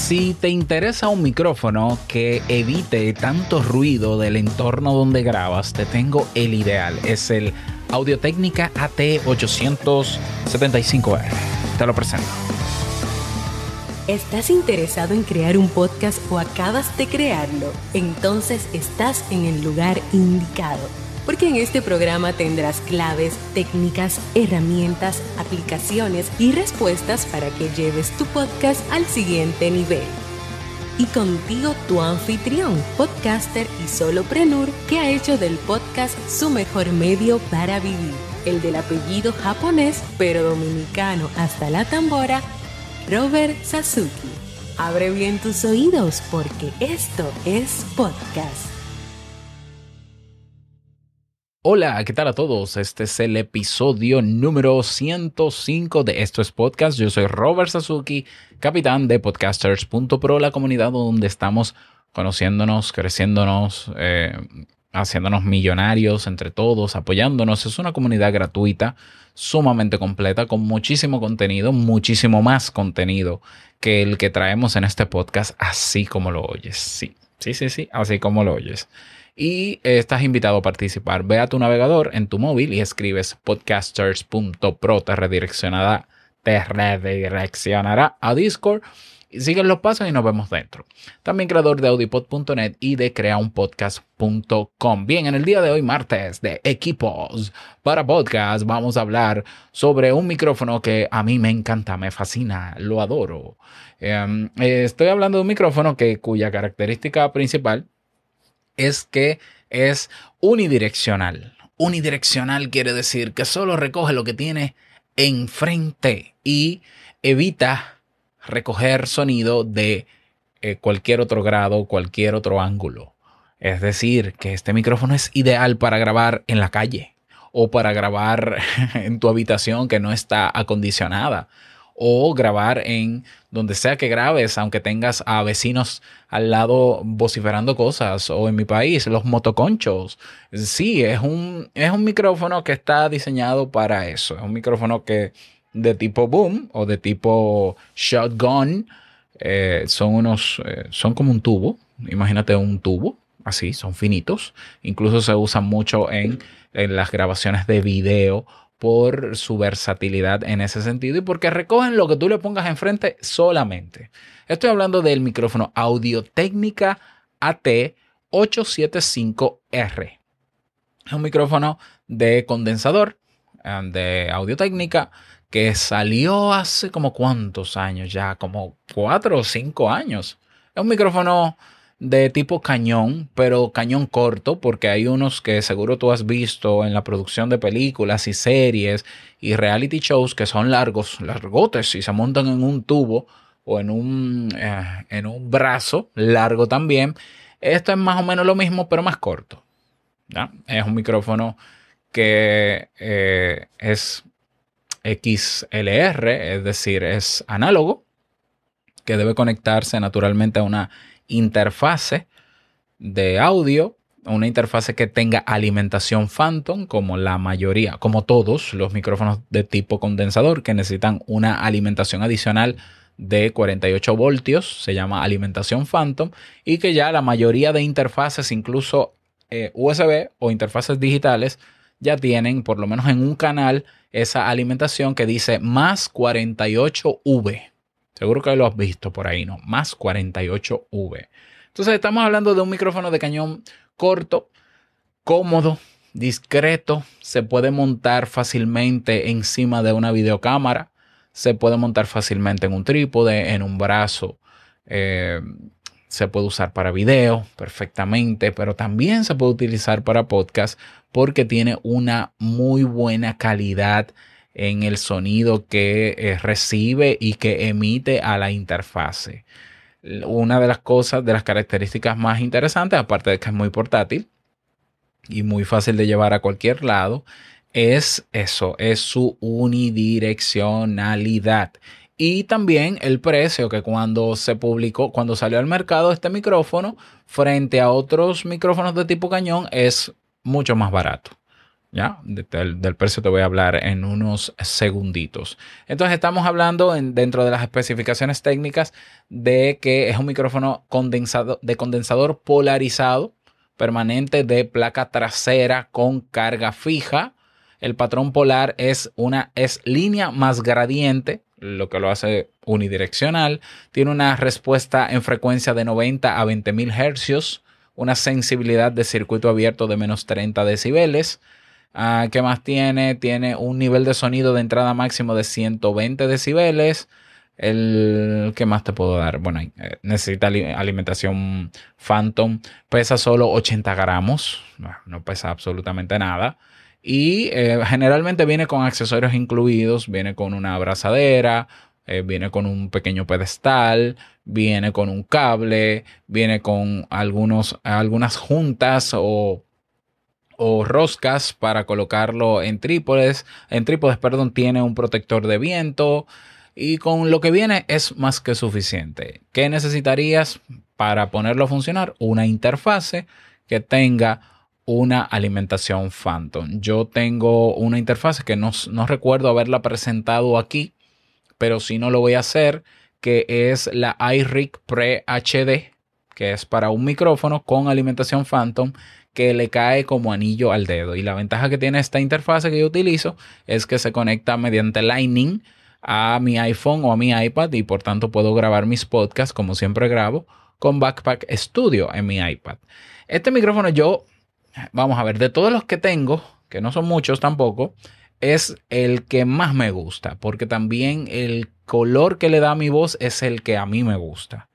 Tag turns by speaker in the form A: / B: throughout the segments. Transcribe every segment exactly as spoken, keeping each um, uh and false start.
A: Si te interesa un micrófono que evite tanto ruido del entorno donde grabas, te tengo el ideal. Es el Audio-Technica A T ochocientos setenta y cinco R. Te lo presento.
B: ¿Estás interesado en crear un podcast o acabas de crearlo? Entonces estás en el lugar indicado, porque en este programa tendrás claves, técnicas, herramientas, aplicaciones y respuestas para que lleves tu podcast al siguiente nivel. Y contigo tu anfitrión, podcaster y solopreneur que ha hecho del podcast su mejor medio para vivir, el del apellido japonés pero dominicano hasta la tambora, Robert Sasuki. Abre bien tus oídos porque esto es podcast.
A: Hola, ¿qué tal a todos? Este es el episodio número ciento cinco de Esto es Podcast. Yo soy Robert Sasuki, capitán de podcasters punto pro, la comunidad donde estamos conociéndonos, creciéndonos, eh, haciéndonos millonarios entre todos, apoyándonos. Es una comunidad gratuita, sumamente completa, con muchísimo contenido, muchísimo más contenido que el que traemos en este podcast, así como lo oyes. Sí, sí, sí, sí, así como lo oyes. Y estás invitado a participar. Ve a tu navegador en tu móvil y escribes podcasters punto pro. Te redireccionará, te redireccionará a Discord. Y sigues los pasos y nos vemos dentro. También creador de audipod punto net y de crea un podcast punto com. Bien, en el día de hoy, martes de equipos para podcast, vamos a hablar sobre un micrófono que a mí me encanta, me fascina, lo adoro. Eh, estoy hablando de un micrófono que, cuya característica principal es que es unidireccional. Unidireccional quiere decir que solo recoge lo que tiene enfrente y evita recoger sonido de eh, cualquier otro grado, cualquier otro ángulo. Es decir, que este micrófono es ideal para grabar en la calle o para grabar en tu habitación que no está acondicionada, o grabar en donde sea que grabes, aunque tengas a vecinos al lado vociferando cosas, o en mi país, los motoconchos. Sí, es un, es un micrófono que está diseñado para eso. Es un micrófono que de tipo boom o de tipo shotgun, eh, son unos, eh, son como un tubo. Imagínate un tubo, así, son finitos. Incluso se usan mucho en, en las grabaciones de video, por su versatilidad en ese sentido y porque recogen lo que tú le pongas enfrente solamente. Estoy hablando del micrófono Audio-Technica A T ochocientos setenta y cinco R. Es un micrófono de condensador de Audio-Technica que salió hace como cuántos años ya, como cuatro o cinco años. Es un micrófono de tipo cañón, pero cañón corto, porque hay unos que seguro tú has visto en la producción de películas y series y reality shows que son largos, largotes, y se montan en un tubo o en un, eh, en un brazo largo también. Esto es más o menos lo mismo, pero más corto, ¿ya? Es un micrófono que eh, es X L R, es decir, es análogo, que debe conectarse naturalmente a una interfase de audio, una interfase que tenga alimentación Phantom, como la mayoría, como todos los micrófonos de tipo condensador que necesitan una alimentación adicional de cuarenta y ocho voltios, se llama alimentación Phantom, y que ya la mayoría de interfaces, incluso eh, U S B o interfaces digitales, ya tienen por lo menos en un canal esa alimentación que dice más cuarenta y ocho V. Seguro que lo has visto por ahí, ¿no? Más cuarenta y ocho V. Entonces estamos hablando de un micrófono de cañón corto, cómodo, discreto. Se puede montar fácilmente encima de una videocámara. Se puede montar fácilmente en un trípode, en un brazo. Eh, se puede usar para video perfectamente, pero también se puede utilizar para podcast porque tiene una muy buena calidad en el sonido que eh, recibe y que emite a la interfase. Una de las cosas, de las características más interesantes, aparte de que es muy portátil y muy fácil de llevar a cualquier lado, es eso, es su unidireccionalidad. Y también el precio, que cuando se publicó, cuando salió al mercado este micrófono, frente a otros micrófonos de tipo cañón, es mucho más barato. ¿Ya? Del, del precio te voy a hablar en unos segunditos. Entonces estamos hablando en, dentro de las especificaciones técnicas de que es un micrófono condensado, de condensador polarizado permanente de placa trasera con carga fija. El patrón polar es una es línea más gradiente, lo que lo hace unidireccional. Tiene una respuesta en frecuencia de noventa a veinte mil hercios, una sensibilidad de circuito abierto de menos treinta decibeles. Uh, ¿Qué más tiene? Tiene un nivel de sonido de entrada máximo de ciento veinte decibeles. El, ¿Qué más te puedo dar? Bueno, eh, necesita alimentación Phantom. Pesa solo ochenta gramos. No, no pesa absolutamente nada. Y eh, generalmente viene con accesorios incluidos. Viene con una abrazadera. Eh, viene con un pequeño pedestal. Viene con un cable. Viene con algunos, algunas juntas o... o roscas para colocarlo en trípodes. En trípodes, perdón, tiene un protector de viento y con lo que viene es más que suficiente. ¿Qué necesitarías para ponerlo a funcionar? Una interfase que tenga una alimentación Phantom. Yo tengo una interfase que no, no recuerdo haberla presentado aquí, pero sí no lo voy a hacer, que es la iRig Pre H D, que es para un micrófono con alimentación Phantom que le cae como anillo al dedo. Y la ventaja que tiene esta interfase que yo utilizo es que se conecta mediante Lightning a mi iPhone o a mi iPad y por tanto puedo grabar mis podcasts como siempre grabo con Backpack Studio en mi iPad. Este micrófono yo, vamos a ver, de todos los que tengo, que no son muchos tampoco, es el que más me gusta porque también el color que le da a mi voz es el que a mí me gusta.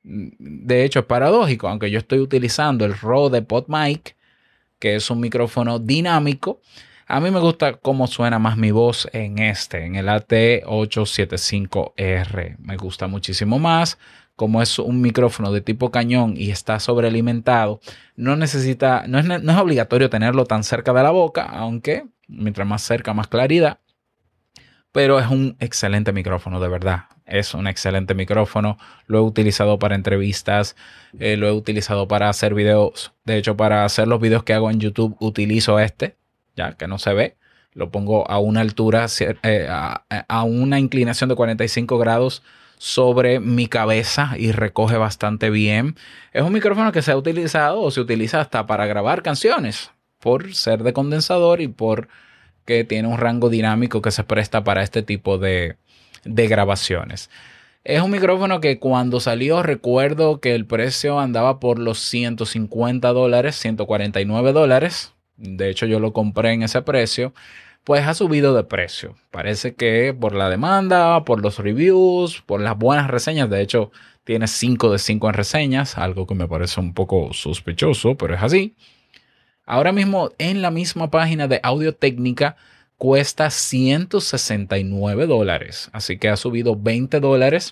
A: De hecho, es paradójico, aunque yo estoy utilizando el Rode PodMic, que es un micrófono dinámico, a mí me gusta cómo suena más mi voz en este, en el A T ochocientos setenta y cinco R. Me gusta muchísimo más. Como es un micrófono de tipo cañón y está sobrealimentado, no necesita, no es, no es obligatorio tenerlo tan cerca de la boca, aunque mientras más cerca, más claridad. Pero es un excelente micrófono, de verdad. Es un excelente micrófono. Lo he utilizado para entrevistas. Eh, lo he utilizado para hacer videos. De hecho, para hacer los videos que hago en YouTube, utilizo este, ya que no se ve. Lo pongo a una altura, eh, a, a una inclinación de cuarenta y cinco grados sobre mi cabeza y recoge bastante bien. Es un micrófono que se ha utilizado o se utiliza hasta para grabar canciones por ser de condensador y por que tiene un rango dinámico que se presta para este tipo de, de grabaciones. Es un micrófono que cuando salió recuerdo que el precio andaba por los ciento cincuenta dólares, ciento cuarenta y nueve dólares. De hecho yo lo compré en ese precio. Pues ha subido de precio. Parece que por la demanda, por los reviews, por las buenas reseñas. De hecho tiene cinco de cinco en reseñas, algo que me parece un poco sospechoso, pero es así. Ahora mismo en la misma página de Audio Técnica cuesta ciento sesenta y nueve dólares. Así que ha subido veinte dólares.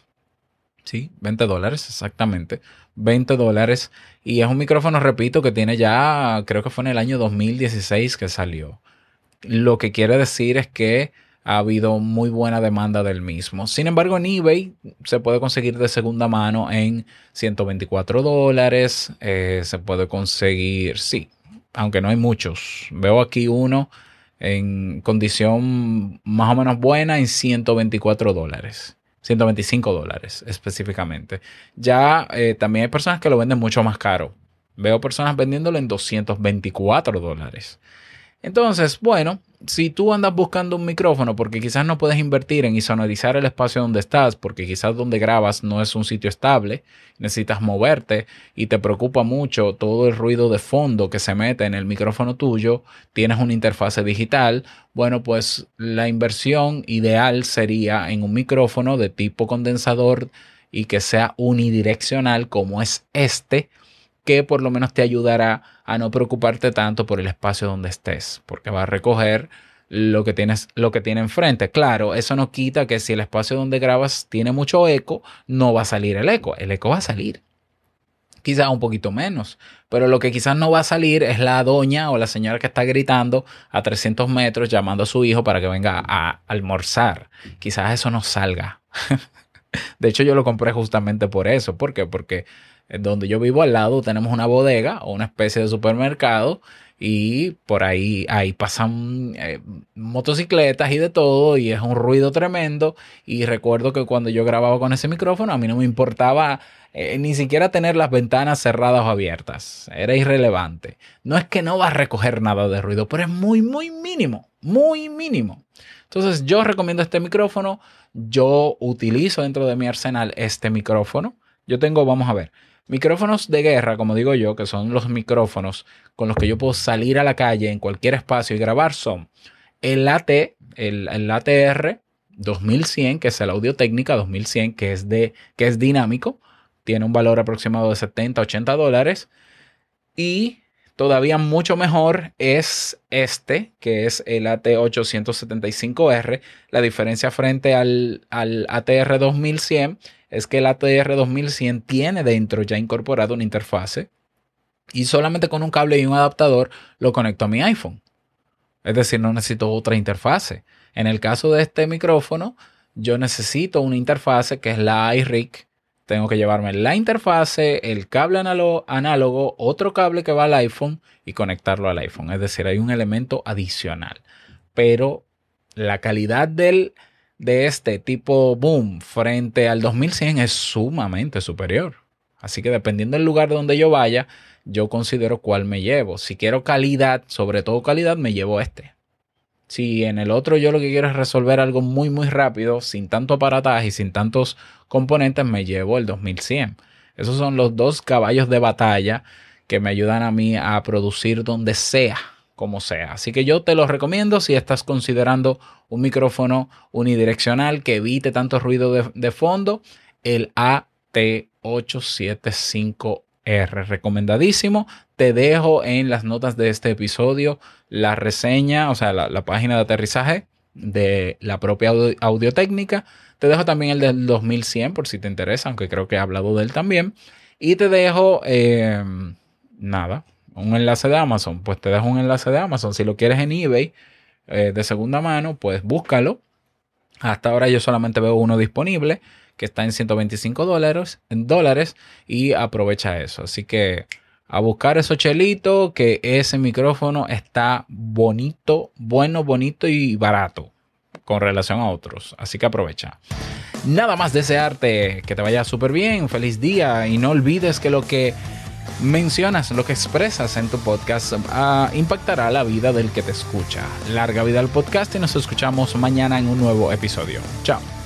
A: Sí, veinte dólares exactamente. veinte dólares. Y es un micrófono, repito, que tiene ya, creo que fue en el año dos mil dieciséis que salió. Lo que quiere decir es que ha habido muy buena demanda del mismo. Sin embargo, en eBay se puede conseguir de segunda mano en ciento veinticuatro dólares. Eh, se puede conseguir, sí, aunque no hay muchos. Veo aquí uno en condición más o menos buena en ciento veinticuatro dólares. ciento veinticinco dólares específicamente. Ya eh, también hay personas que lo venden mucho más caro. Veo personas vendiéndolo en doscientos veinticuatro dólares. Entonces, bueno, si tú andas buscando un micrófono porque quizás no puedes invertir en insonorizar el espacio donde estás, porque quizás donde grabas no es un sitio estable, necesitas moverte y te preocupa mucho todo el ruido de fondo que se mete en el micrófono tuyo, tienes una interfase digital, bueno, pues la inversión ideal sería en un micrófono de tipo condensador y que sea unidireccional como es este, que por lo menos te ayudará a no preocuparte tanto por el espacio donde estés, porque va a recoger lo que tienes, lo que tiene enfrente. Claro, eso no quita que si el espacio donde grabas tiene mucho eco, no va a salir el eco. El eco va a salir, quizás un poquito menos, pero lo que quizás no va a salir es la doña o la señora que está gritando a trescientos metros llamando a su hijo para que venga a almorzar. Quizás eso no salga. De hecho, yo lo compré justamente por eso. ¿Por qué? Porque donde yo vivo al lado tenemos una bodega o una especie de supermercado y por ahí, ahí pasan eh, motocicletas y de todo, y es un ruido tremendo. Y recuerdo que cuando yo grababa con ese micrófono, a mí no me importaba eh, ni siquiera tener las ventanas cerradas o abiertas, era irrelevante. No es que no va a recoger nada de ruido, pero es muy, muy mínimo, muy mínimo. Entonces yo recomiendo este micrófono. Yo utilizo dentro de mi arsenal este micrófono. Yo tengo, vamos a ver, micrófonos de guerra, como digo yo, que son los micrófonos con los que yo puedo salir a la calle en cualquier espacio y grabar, son el A T, el, el A T R dos mil cien, que es el Audio-Técnica dos mil cien, que es, de, que es dinámico, tiene un valor aproximado de setenta, ochenta dólares. Y todavía mucho mejor es este, que es el A T ochocientos setenta y cinco R. La diferencia frente al, al A T R dos mil cien es que el A T R dos mil cien tiene dentro ya incorporado una interfase y solamente con un cable y un adaptador lo conecto a mi iPhone. Es decir, no necesito otra interfase. En el caso de este micrófono, yo necesito una interfase que es la iRig. Tengo que llevarme la interfase, el cable análogo, análogo, otro cable que va al iPhone y conectarlo al iPhone. Es decir, hay un elemento adicional. Pero la calidad del, de este tipo Boom frente al dos mil cien es sumamente superior. Así que dependiendo del lugar donde yo vaya, yo considero cuál me llevo. Si quiero calidad, sobre todo calidad, me llevo este. Si en el otro yo lo que quiero es resolver algo muy muy rápido, sin tanto aparataje y sin tantos componentes, me llevo el dos mil cien. Esos son los dos caballos de batalla que me ayudan a mí a producir donde sea, como sea. Así que yo te los recomiendo si estás considerando un micrófono unidireccional que evite tanto ruido de, de fondo, el A T ochocientos setenta y cinco R, recomendadísimo. Te dejo en las notas de este episodio la reseña, o sea, la, la página de aterrizaje de la propia Audio-Técnica. Te dejo también el del dos mil cien por si te interesa, aunque creo que he hablado de él también. Y te dejo, eh, nada, un enlace de Amazon. Pues te dejo un enlace de Amazon. Si lo quieres en eBay eh, de segunda mano, pues búscalo. Hasta ahora yo solamente veo uno disponible que está en ciento veinticinco dólares, en dólares, y aprovecha eso. Así que a buscar esos chelitos, que ese micrófono está bonito, bueno, bonito y barato con relación a otros. Así que aprovecha. Nada más desearte que te vaya súper bien, feliz día, y no olvides que lo que mencionas, lo que expresas en tu podcast uh, impactará la vida del que te escucha. Larga vida al podcast y nos escuchamos mañana en un nuevo episodio. Chao.